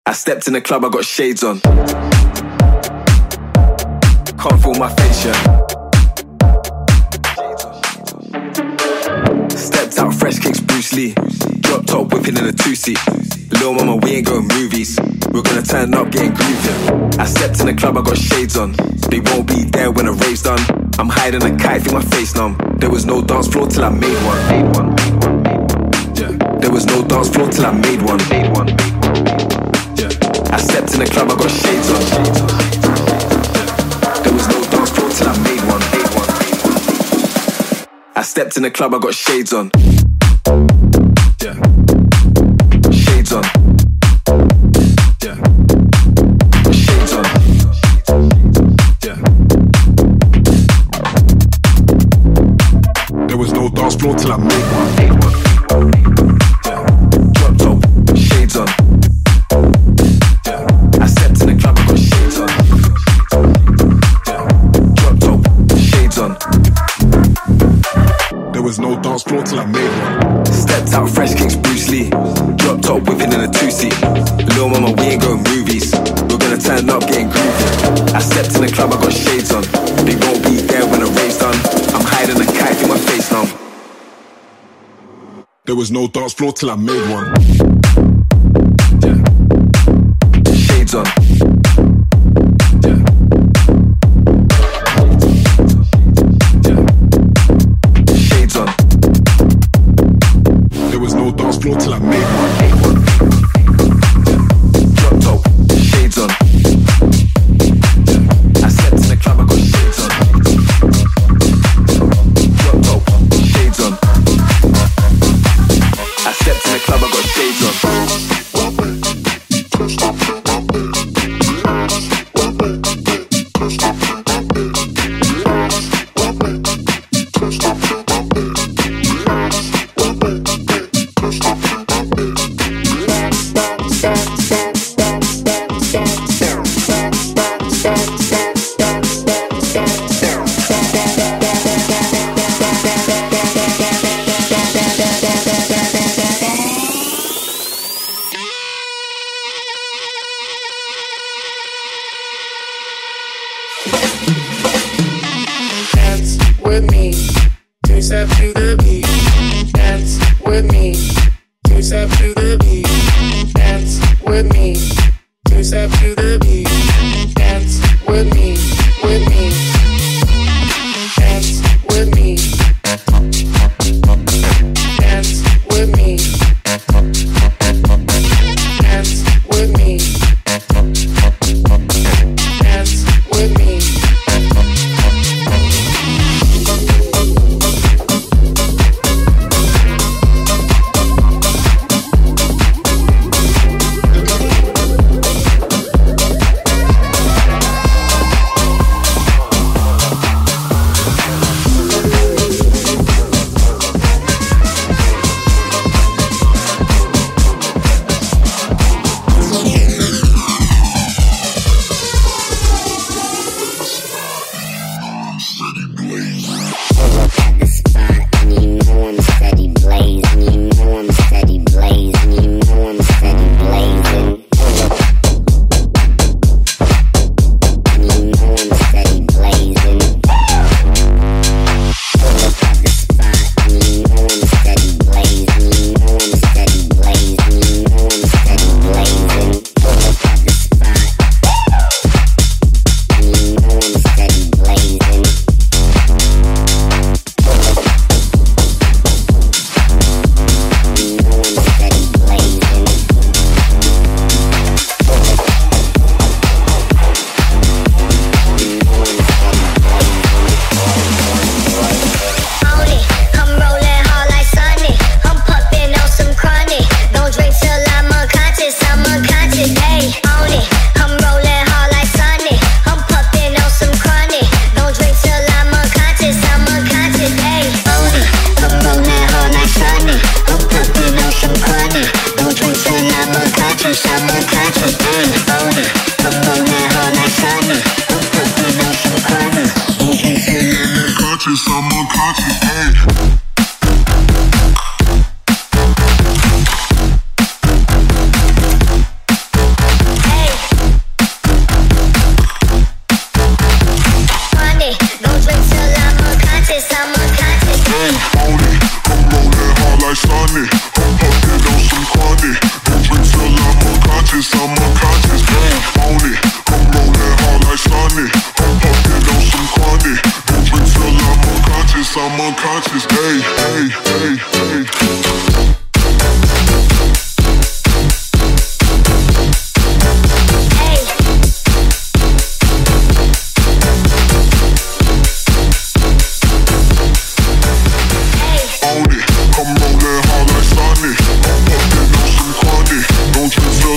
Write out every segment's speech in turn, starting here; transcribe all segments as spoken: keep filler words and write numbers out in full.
I stepped in the club, I got shades on. Can't feel my face yet. Stepped out, fresh kicks, Bruce Lee. Drop top, whipping in a two-seat. Lil' mama, we ain't going movies. We're gonna turn up, getting groovy. I stepped in the club, I got shades on. They won't be there when the rave's done. I'm hiding a kite, feel my face numb. There was no dance floor till I made one. Made one, made one, made one. Yeah. There was no dance floor till I made one. Made one, made one. Yeah. I stepped in the club, I got shades on. Shades on. Yeah. There was no dance floor till I made one. Made one, made one. I stepped in the club, I got shades on. Yeah. Shades on. Yeah. Shades on. Yeah. There was no dance floor till I made one. Made one. Yeah. Drop top, shades on. Yeah. I stepped in the club, I got shades on. Yeah. Drop top, shades on. There was no dance floor till I made one. Stepped out, fresh kicks, Bruce Lee. Drop top, whipping in a two-seat. Lil' mama, we ain't going movies. We're gonna turn up, getting groovy. I stepped in the club, I got shades on. They won't be there when the rave's done. I'm hiding a kite, feel my face numb. There was no dance floor till I made one. Yeah. Shades on. Yeah. Yeah. Shades on. There was no dance floor till I made one. Made one. Yeah. Drop top, shades on. Yeah. I stepped in the club, I got shades on. Drop top, shades on. I stepped in the club, I got shades on.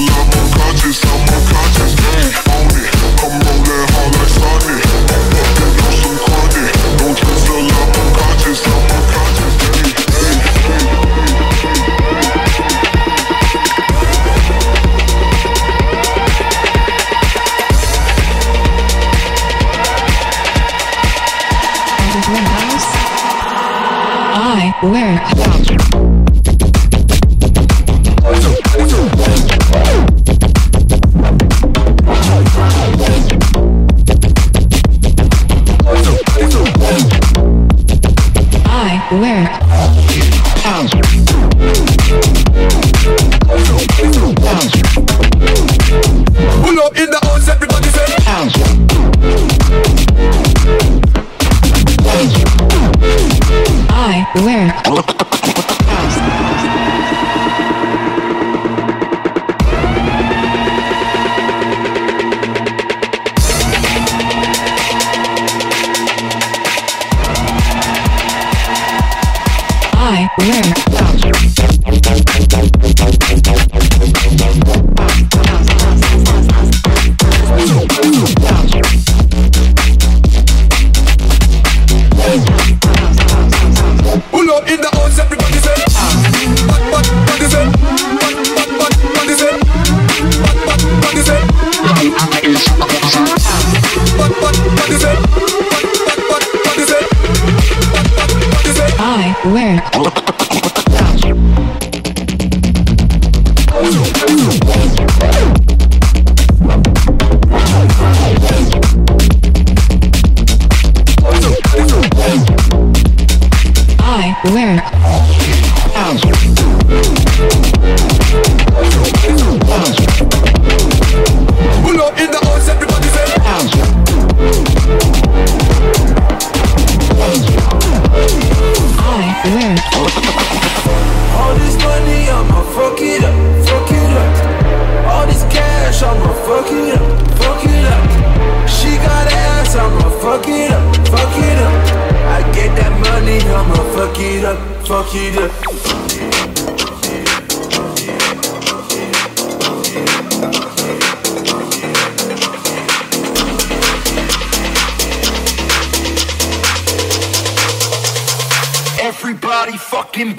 Everybody fucking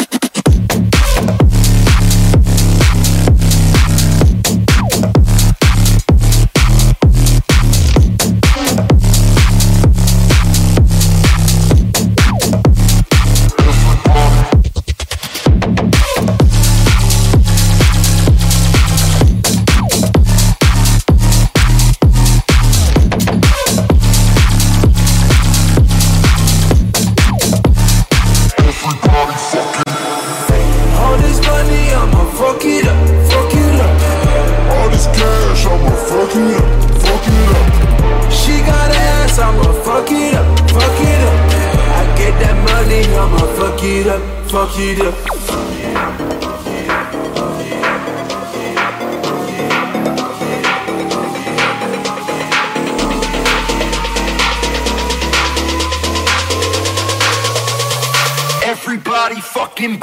fuck it up. Everybody fucking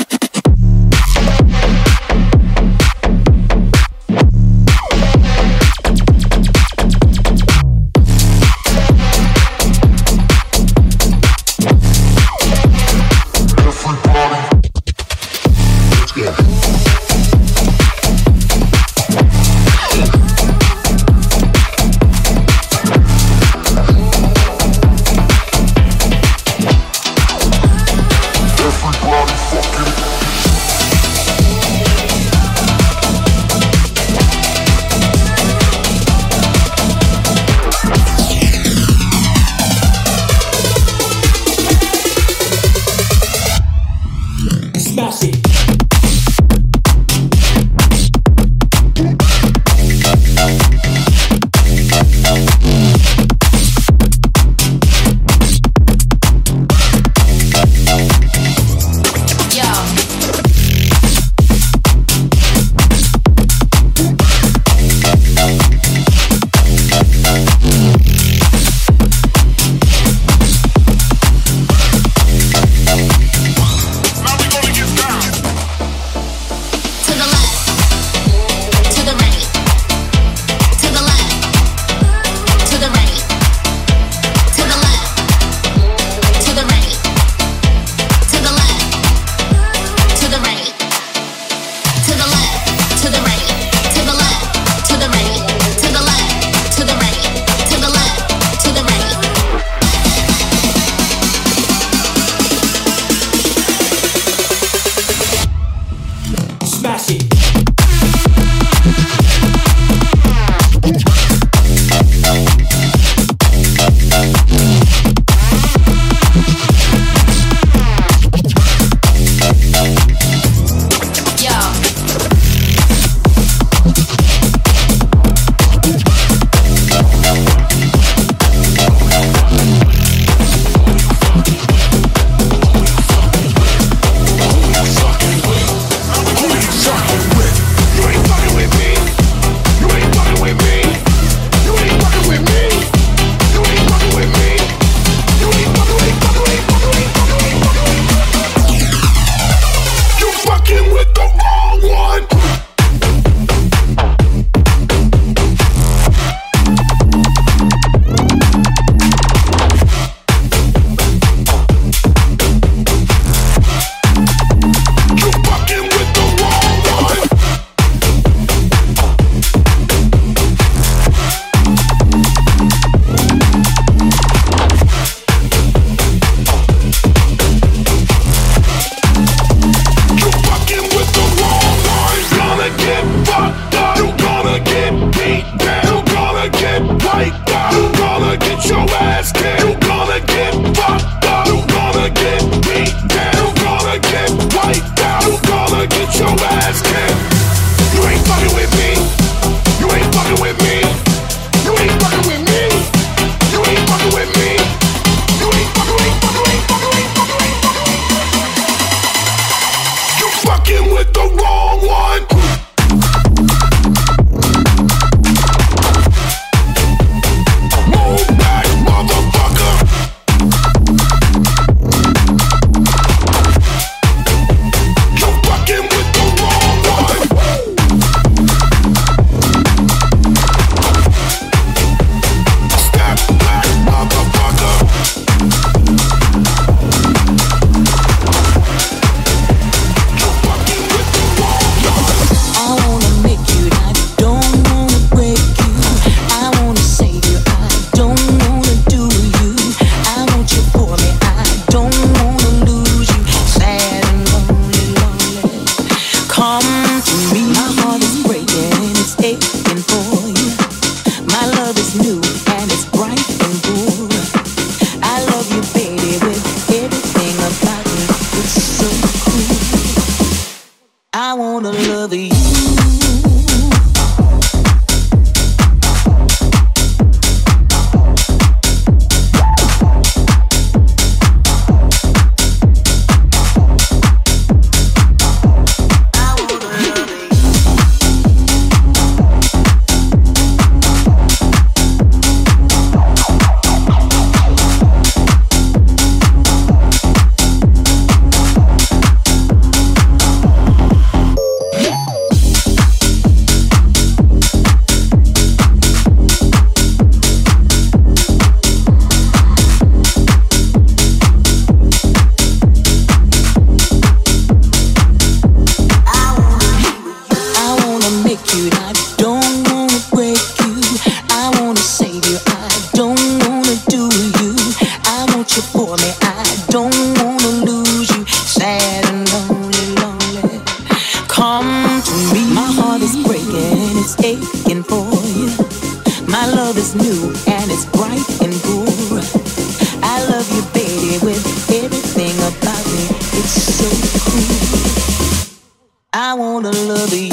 waiting for you. My love is new and it's bright and cool. I love you, baby, with everything about me. It's so cool. I wanna love you.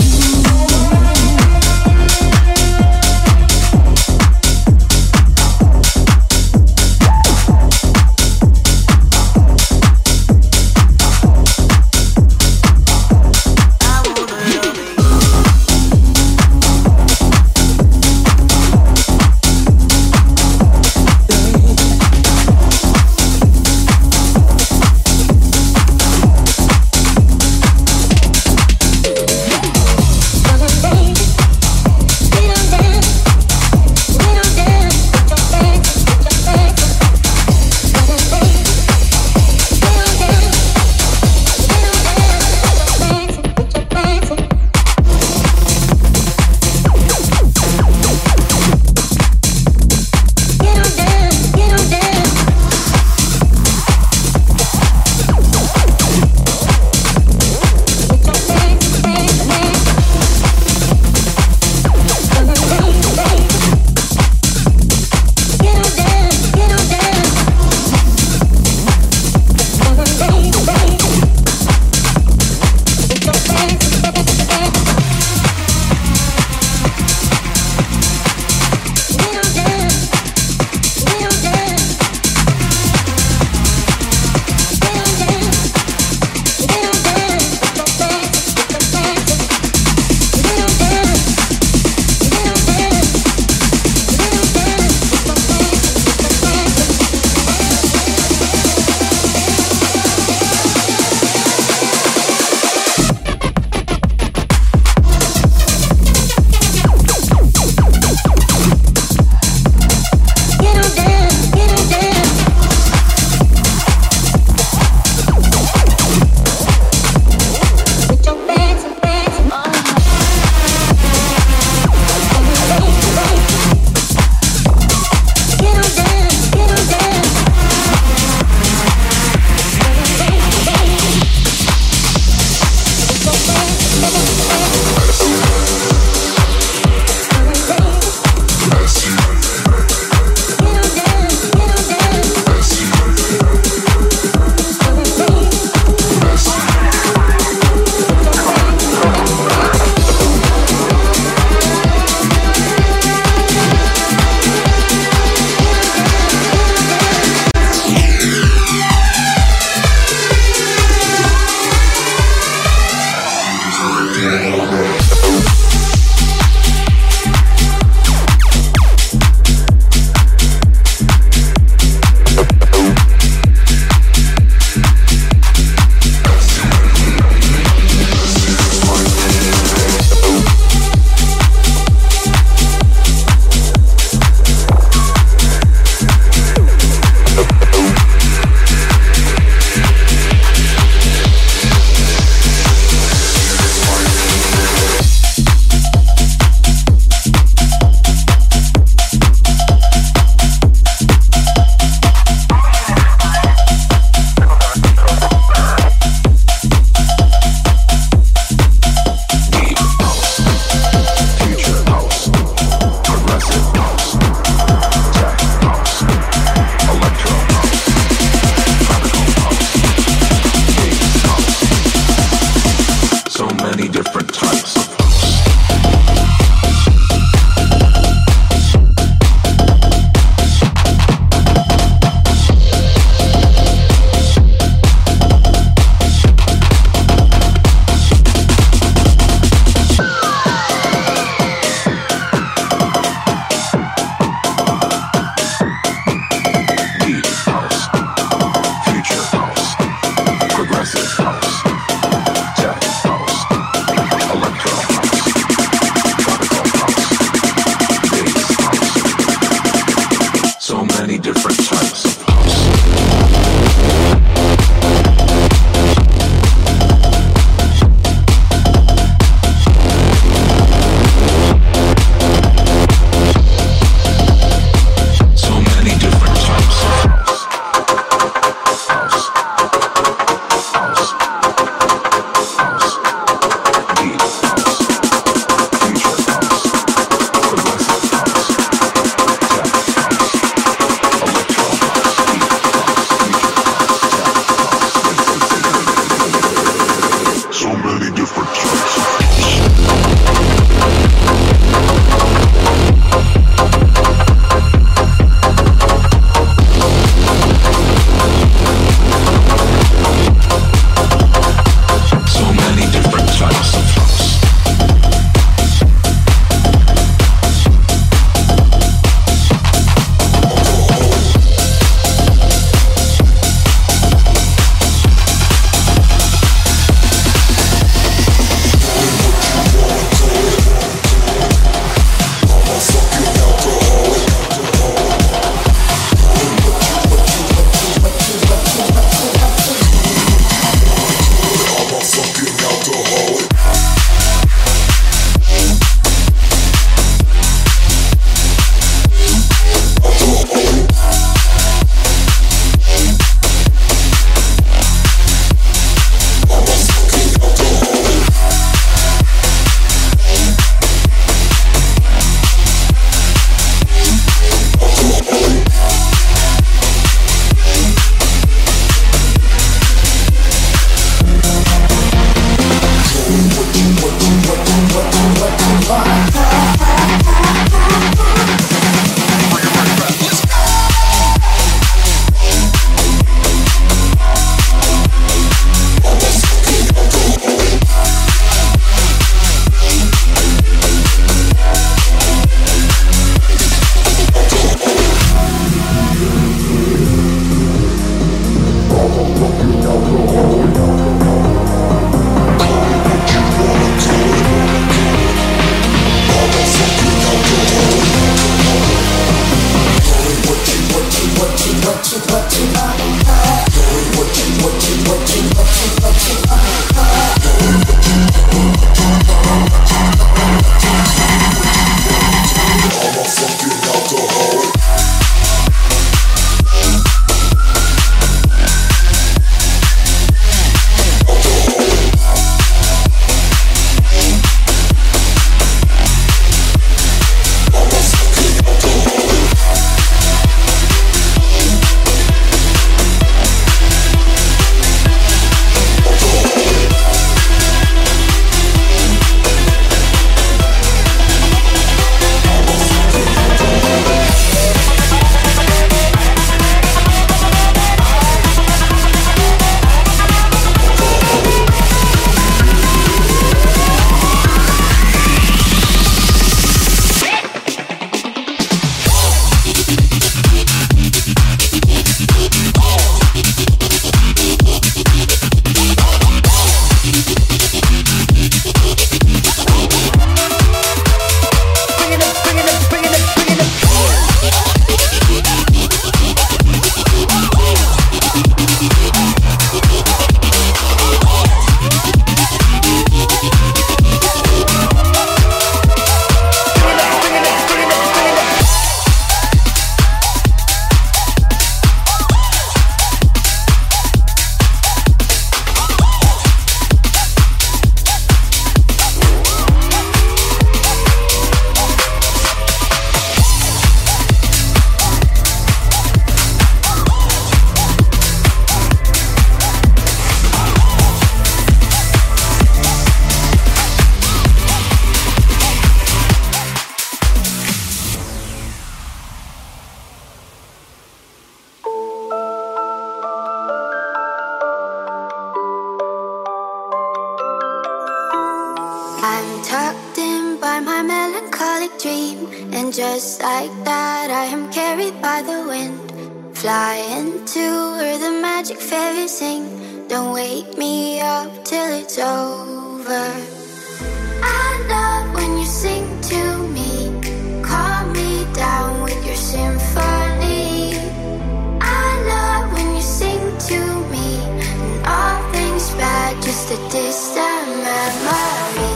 melancholic dream, and just like that I am carried by the wind, flying to where the magic fairies sing. Don't wake me up till it's over. I love when you sing to me, calm me down with your symphony. I love when you sing to me, and all things bad, just a distant memory.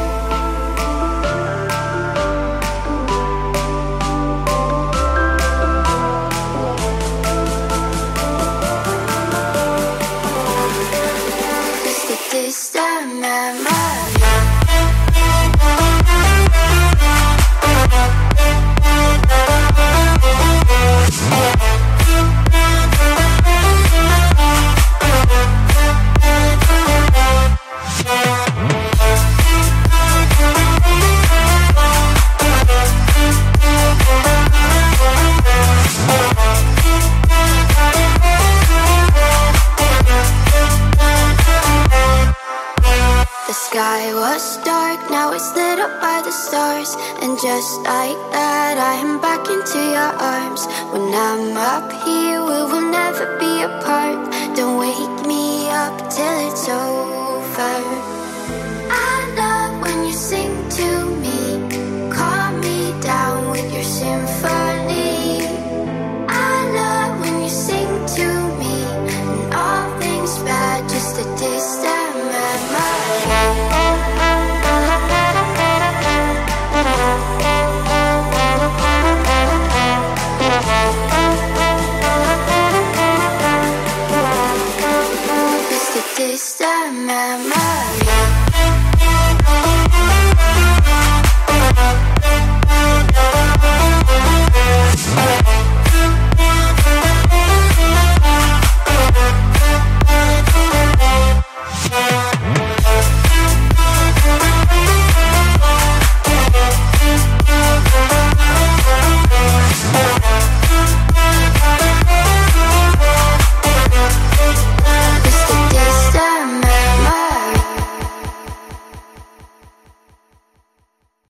Distant memory. The sky was dark, now it's lit up by the stars, and just like that I am back into your arms. When I'm up here, we will never be apart. Don't wake me up till it's over.